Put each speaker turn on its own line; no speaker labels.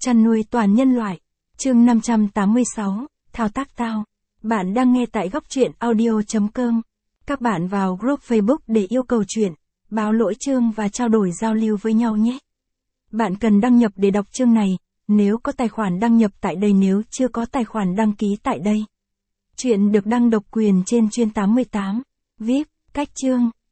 Chăn nuôi toàn nhân loại. Chương 586, thao tác tao. Bạn đang nghe tại góc truyện audio.com. Các bạn vào group Facebook để yêu cầu chuyện, báo lỗi chương và trao đổi giao lưu với nhau nhé. Bạn cần đăng nhập để đọc chương này, nếu có tài khoản đăng nhập tại đây, nếu chưa có tài khoản đăng ký tại đây. Chuyện được đăng độc quyền trên chuyên 88. VIP, cách chương.